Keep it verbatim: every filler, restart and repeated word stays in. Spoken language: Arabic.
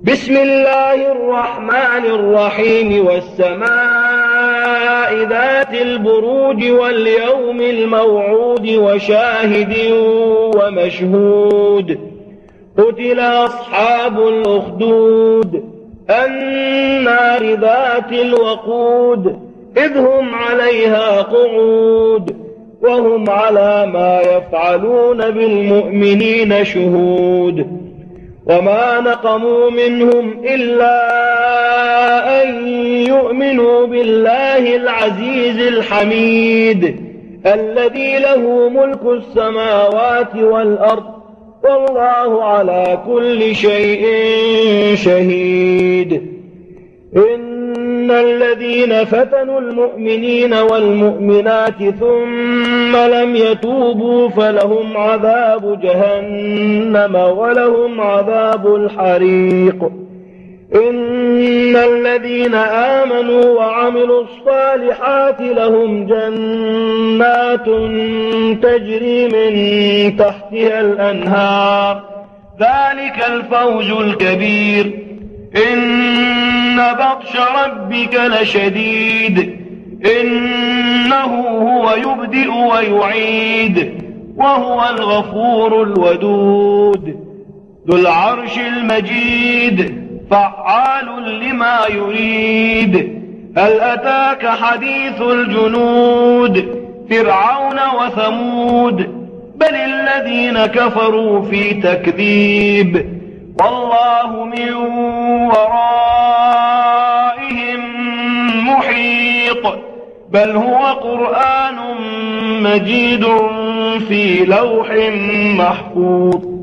بسم الله الرحمن الرحيم والسماء ذات البروج واليوم الموعود وشاهد ومشهود قتل أصحاب الأخدود النار ذات الوقود إذ هم عليها قعود وهم على ما يفعلون بالمؤمنين شهود وما نقموا منهم إلا أن يؤمنوا بالله العزيز الحميد الذي له ملك السماوات والأرض والله على كل شيء شهيد. إن الذين فتنوا المؤمنين والمؤمنات ثم لم يتوبوا فلهم عذاب جهنم ولهم عذاب الحريق. إن الذين آمنوا وعملوا الصالحات لهم جنات تجري من تحتها الأنهار ذلك الفوز الكبير. إن بطش ربك لشديد إنه هو يبدئ ويعيد وهو الغفور الودود ذو العرش المجيد فعال لما يريد. هل أتاك حديث الجنود فرعون وثمود بل الذين كفروا في تكذيب والله من ورائهم محيط بل هو قرآن مجيد في لوح محفوظ.